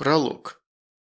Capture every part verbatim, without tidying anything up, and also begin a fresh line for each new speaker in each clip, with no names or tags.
Пролог.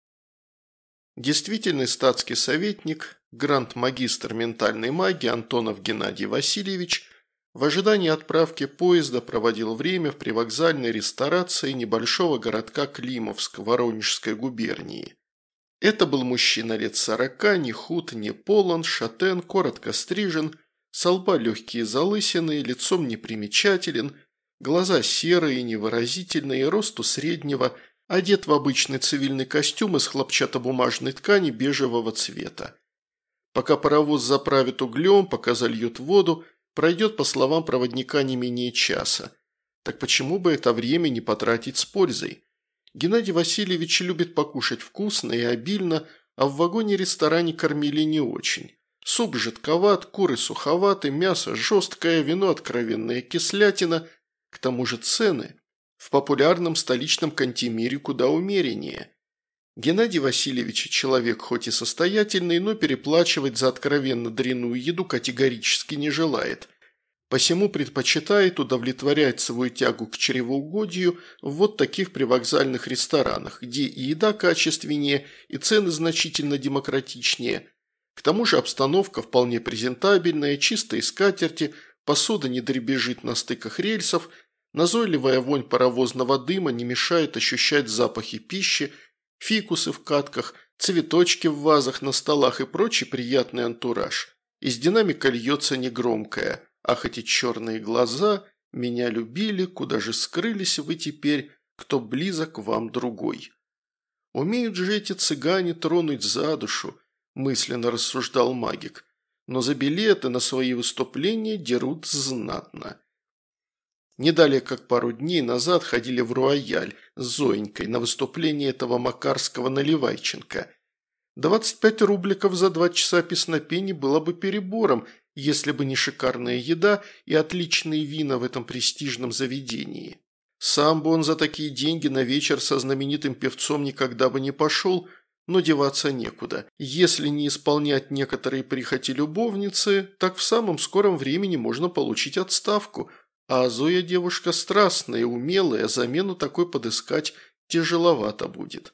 Действительный статский советник, гранд-магистр ментальной магии Антонов Геннадий Васильевич в ожидании отправки поезда проводил время в привокзальной ресторации небольшого городка Климовск Воронежской губернии. Это был мужчина лет сорока, не худ, не полон, шатен, коротко стрижен, со лба легкие залысины, лицом непримечателен, глаза серые, невыразительные, росту среднего, одет в обычный цивильный костюм из хлопчатобумажной ткани бежевого цвета. Пока паровоз заправит углем, пока зальют воду, пройдет, по словам проводника, не менее часа. Так почему бы это время не потратить с пользой? Геннадий Васильевич любит покушать вкусно и обильно, а в вагоне-ресторане кормили не очень. Суп жидковат, куры суховаты, мясо жесткое, вино откровенная кислятина. К тому же цены в популярном столичном кантемире куда умереннее. Геннадий Васильевич человек хоть и состоятельный, но переплачивать за откровенно дрянную еду категорически не желает. Посему предпочитает удовлетворять свою тягу к чревоугодию в вот таких привокзальных ресторанах, где и еда качественнее, и цены значительно демократичнее. К тому же обстановка вполне презентабельная, чистые скатерти, посуда не дребезжит на стыках рельсов, назойливая вонь паровозного дыма не мешает ощущать запахи пищи, фикусы в катках, цветочки в вазах на столах и прочий приятный антураж. Из динамика льется негромкое: «Ах, эти черные глаза, меня любили, куда же скрылись вы теперь, кто близок вам другой». «Умеют же эти цыгане тронуть за душу», – мысленно рассуждал магик, «но за билеты на свои выступления дерут знатно». Не далее, как пару дней назад ходили в Руаяль с Зоенькой на выступление этого Макарского Наливайченко. двадцать пять рубликов за два часа песнопений было бы перебором, если бы не шикарная еда и отличные вина в этом престижном заведении. Сам бы он за такие деньги на вечер со знаменитым певцом никогда бы не пошел, но деваться некуда. Если не исполнять некоторые прихоти любовницы, так в самом скором времени можно получить отставку, а Зоя девушка страстная, умелая, замену такой подыскать тяжеловато будет.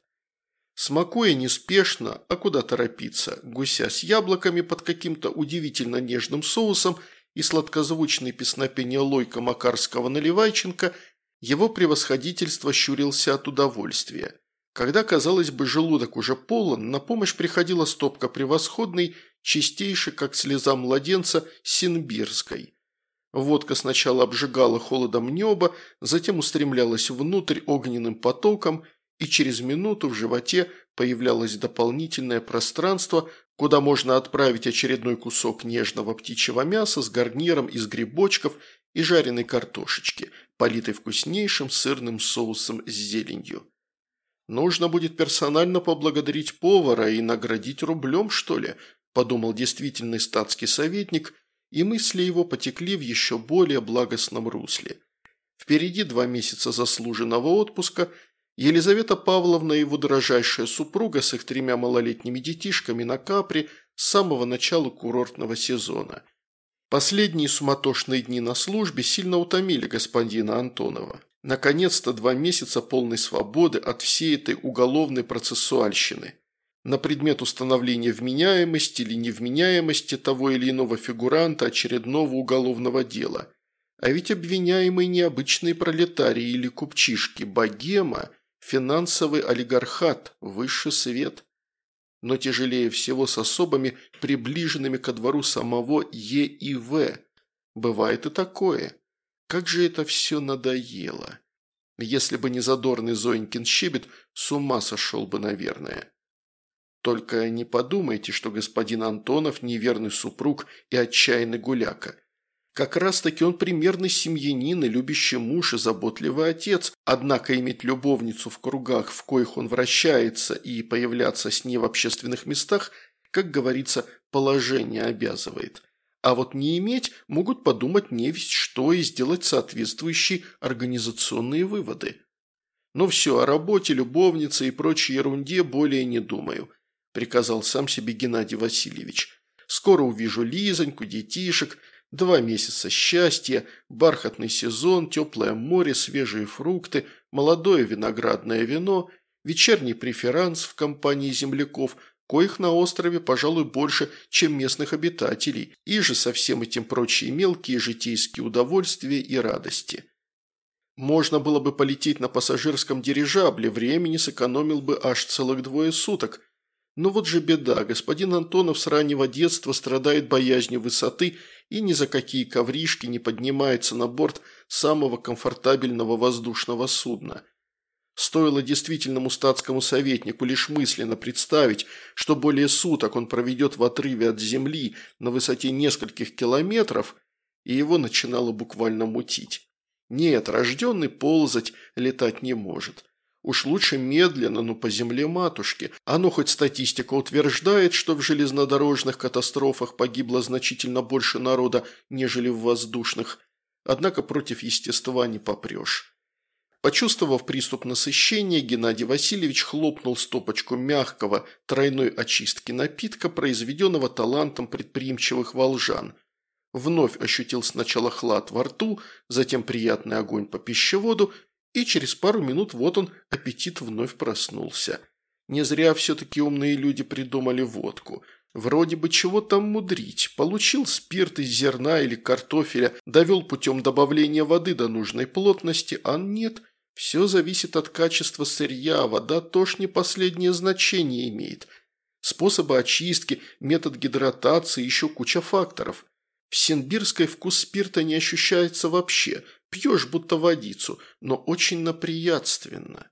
Смакуя неспешно, а куда торопиться, гуся с яблоками под каким-то удивительно нежным соусом и сладкозвучное песнопение Лойка Макарского Наливайченко, его превосходительство щурился от удовольствия. Когда, казалось бы, желудок уже полон, на помощь приходила стопка превосходной, чистейшей, как слеза младенца, синбирской. Водка сначала обжигала холодом небо, затем устремлялась внутрь огненным потоком, и через минуту в животе появлялось дополнительное пространство, куда можно отправить очередной кусок нежного птичьего мяса с гарниром из грибочков и жареной картошечки, политой вкуснейшим сырным соусом с зеленью. «Нужно будет персонально поблагодарить повара и наградить рублем, что ли», – подумал действительный статский советник, и мысли его потекли в еще более благостном русле. Впереди два месяца заслуженного отпуска. Елизавета Павловна, его дорожайшая супруга с их тремя малолетними детишками на Капри с самого начала курортного сезона. Последние суматошные дни на службе сильно утомили господина Антонова. Наконец-то два месяца полной свободы от всей этой уголовной процессуальщины. На предмет установления вменяемости или невменяемости того или иного фигуранта очередного уголовного дела. А ведь обвиняемый необычные пролетарии или купчишки, богема, финансовый олигархат, высший свет. Но тяжелее всего с особами, приближенными ко двору самого Е и В. Бывает и такое. Как же это все надоело. Если бы не задорный Зоенькин щебет, с ума сошел бы, наверное. Только не подумайте, что господин Антонов неверный супруг и отчаянный гуляка. Как раз-таки он примерный семьянин и любящий муж и заботливый отец, однако иметь любовницу в кругах, в коих он вращается, и появляться с ней в общественных местах, как говорится, положение обязывает. А вот не иметь могут подумать невесть что и сделать соответствующие организационные выводы. Но все, о работе, любовнице и прочей ерунде более не думаю. – приказал сам себе Геннадий Васильевич. «Скоро увижу Лизоньку, детишек, два месяца счастья, бархатный сезон, теплое море, свежие фрукты, молодое виноградное вино, вечерний преферанс в компании земляков, коих на острове, пожалуй, больше, чем местных обитателей, и же со всем этим прочие мелкие житейские удовольствия и радости. Можно было бы полететь на пассажирском дирижабле, времени сэкономил бы аж целых двое суток. Но вот же беда, господин Антонов с раннего детства страдает боязнью высоты и ни за какие ковришки не поднимается на борт самого комфортабельного воздушного судна. Стоило действительному статскому советнику лишь мысленно представить, что более суток он проведет в отрыве от земли на высоте нескольких километров, и его начинало буквально мутить. Нет, рожденный ползать, летать не может. Уж лучше медленно, но по земле матушки. Оно хоть статистика утверждает, что в железнодорожных катастрофах погибло значительно больше народа, нежели в воздушных. Однако против естества не попрешь. Почувствовав приступ насыщения, Геннадий Васильевич хлопнул стопочку мягкого тройной очистки напитка, произведенного талантом предприимчивых волжан. Вновь ощутил сначала хлад во рту, затем приятный огонь по пищеводу, и через пару минут вот он, аппетит вновь проснулся. Не зря все-таки умные люди придумали водку. Вроде бы чего там мудрить. Получил спирт из зерна или картофеля, довел путем добавления воды до нужной плотности, а нет. Все зависит от качества сырья, вода тоже не последнее значение имеет. Способы очистки, метод гидратации, еще куча факторов. В Симбирской вкус спирта не ощущается вообще, пьешь будто водицу, но очень наприятственно.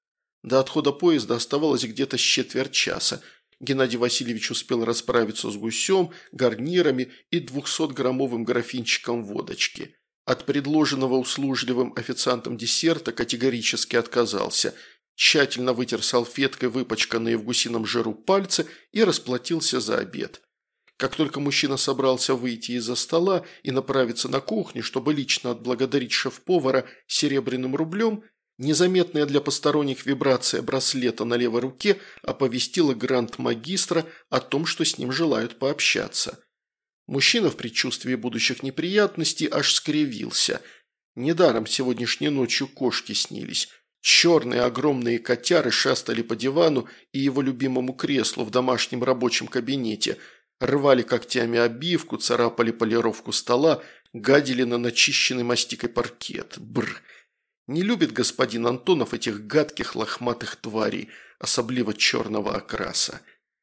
До отхода поезда оставалось где-то с четверть часа. Геннадий Васильевич успел расправиться с гусем, гарнирами и двухсотграммовым графинчиком водочки. От предложенного услужливым официантом десерта категорически отказался, тщательно вытер салфеткой выпачканные в гусином жиру пальцы и расплатился за обед. Как только мужчина собрался выйти из-за стола и направиться на кухню, чтобы лично отблагодарить шеф-повара серебряным рублем, незаметная для посторонних вибрация браслета на левой руке оповестила гранд-магистра о том, что с ним желают пообщаться. Мужчина в предчувствии будущих неприятностей аж скривился. Недаром сегодняшней ночью кошки снились. Черные огромные котяры шастали по дивану и его любимому креслу в домашнем рабочем кабинете, рвали когтями обивку, царапали полировку стола, гадили на начищенный мастикой паркет. Бррр. Не любит господин Антонов этих гадких лохматых тварей, особливо черного окраса.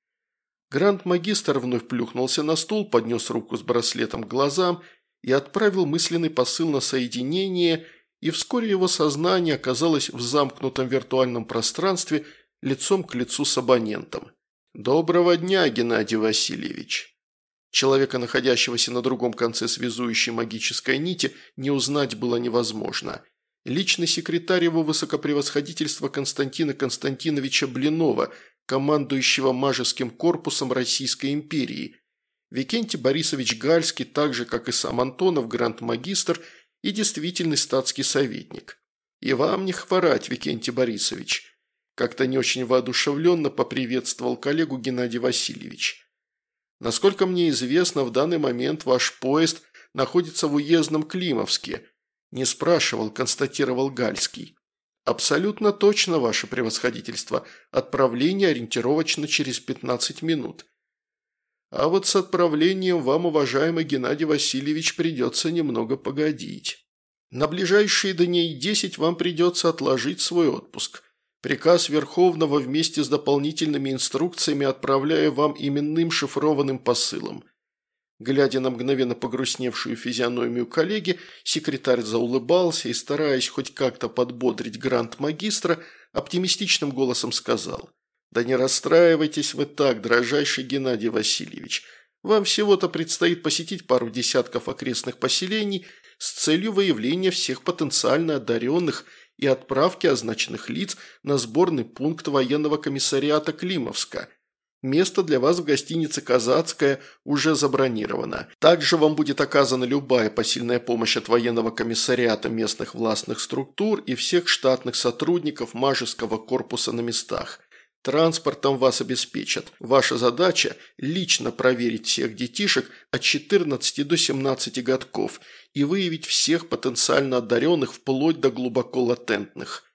Гранд-магистр вновь плюхнулся на стул, поднес руку с браслетом к глазам и отправил мысленный посыл на соединение, и вскоре его сознание оказалось в замкнутом виртуальном пространстве лицом к лицу с абонентом. «Доброго дня, Геннадий Васильевич!» Человека, находящегося на другом конце связующей магической нити, не узнать было невозможно. Личный секретарь его высокопревосходительства Константина Константиновича Блинова, командующего мажеским корпусом Российской империи. Викентий Борисович Гальский, так же, как и сам Антонов, гранд-магистр и действительный статский советник. «И вам не хворать, Викентий Борисович», – как-то не очень воодушевленно поприветствовал коллегу Геннадий Васильевич. «Насколько мне известно, в данный момент ваш поезд находится в уездном Климовске», – не спрашивал, констатировал Гальский. «Абсолютно точно, ваше превосходительство. Отправление ориентировочно через пятнадцать минут. А вот с отправлением вам, уважаемый Геннадий Васильевич, придется немного погодить. На ближайшие дней десять вам придется отложить свой отпуск. Приказ Верховного вместе с дополнительными инструкциями отправляю вам именным шифрованным посылом». Глядя на мгновенно погрустневшую физиономию коллеги, секретарь заулыбался и, стараясь хоть как-то подбодрить гранд-магистра, оптимистичным голосом сказал: «Да не расстраивайтесь вы так, дрожайший Геннадий Васильевич. Вам всего-то предстоит посетить пару десятков окрестных поселений с целью выявления всех потенциально одаренных и отправки означенных лиц на сборный пункт военного комиссариата Климовска. Место для вас в гостинице «Казацкая» уже забронировано. Также вам будет оказана любая посильная помощь от военного комиссариата, местных властных структур и всех штатных сотрудников мажеского корпуса на местах. Транспортом вас обеспечат. Ваша задача – лично проверить всех детишек от четырнадцати до семнадцати годков и выявить всех потенциально одаренных вплоть до глубоко латентных.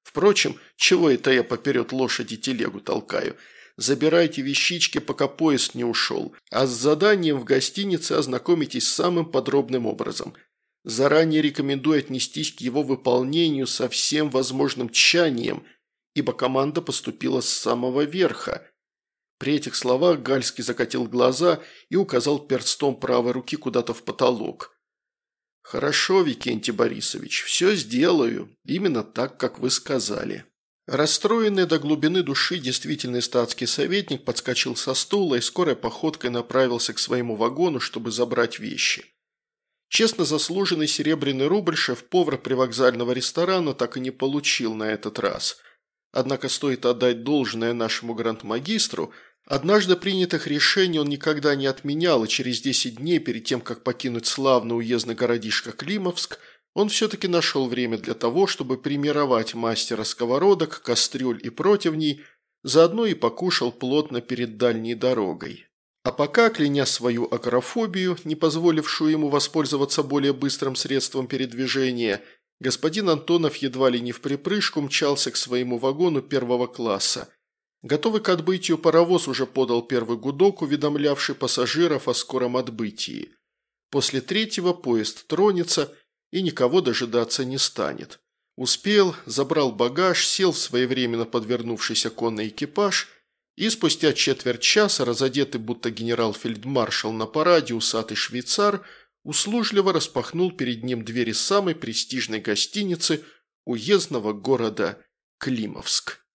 Впрочем, чего это я поперед лошади телегу толкаю? Забирайте вещички, пока поезд не ушел, а с заданием в гостинице ознакомитесь самым подробным образом. Заранее рекомендую отнестись к его выполнению со всем возможным тщанием, ибо команда поступила с самого верха». При этих словах Гальский закатил глаза и указал перстом правой руки куда-то в потолок. «Хорошо, Викентий Борисович, все сделаю, именно так, как вы сказали». Расстроенный до глубины души действительный статский советник подскочил со стула и скорой походкой направился к своему вагону, чтобы забрать вещи. Честно заслуженный серебряный рубль шеф-повар привокзального ресторана так и не получил на этот раз. Однако стоит отдать должное нашему гранд-магистру, однажды принятых решений он никогда не отменял, и через десять дней перед тем, как покинуть славный уездный городишко Климовск, он все-таки нашел время для того, чтобы примировать мастера сковородок, кастрюль и противней, заодно и покушал плотно перед дальней дорогой. А пока, кляня свою агорафобию, не позволившую ему воспользоваться более быстрым средством передвижения, господин Антонов едва ли не в припрыжку мчался к своему вагону первого класса. Готовый к отбытию паровоз уже подал первый гудок, уведомлявший пассажиров о скором отбытии. После третьего поезд тронется и никого дожидаться не станет. Успел, забрал багаж, сел в своевременно подвернувшийся конный экипаж и спустя четверть часа, разодетый будто генерал-фельдмаршал на параде усатый швейцар, услужливо распахнул перед ним двери самой престижной гостиницы уездного города Климовск.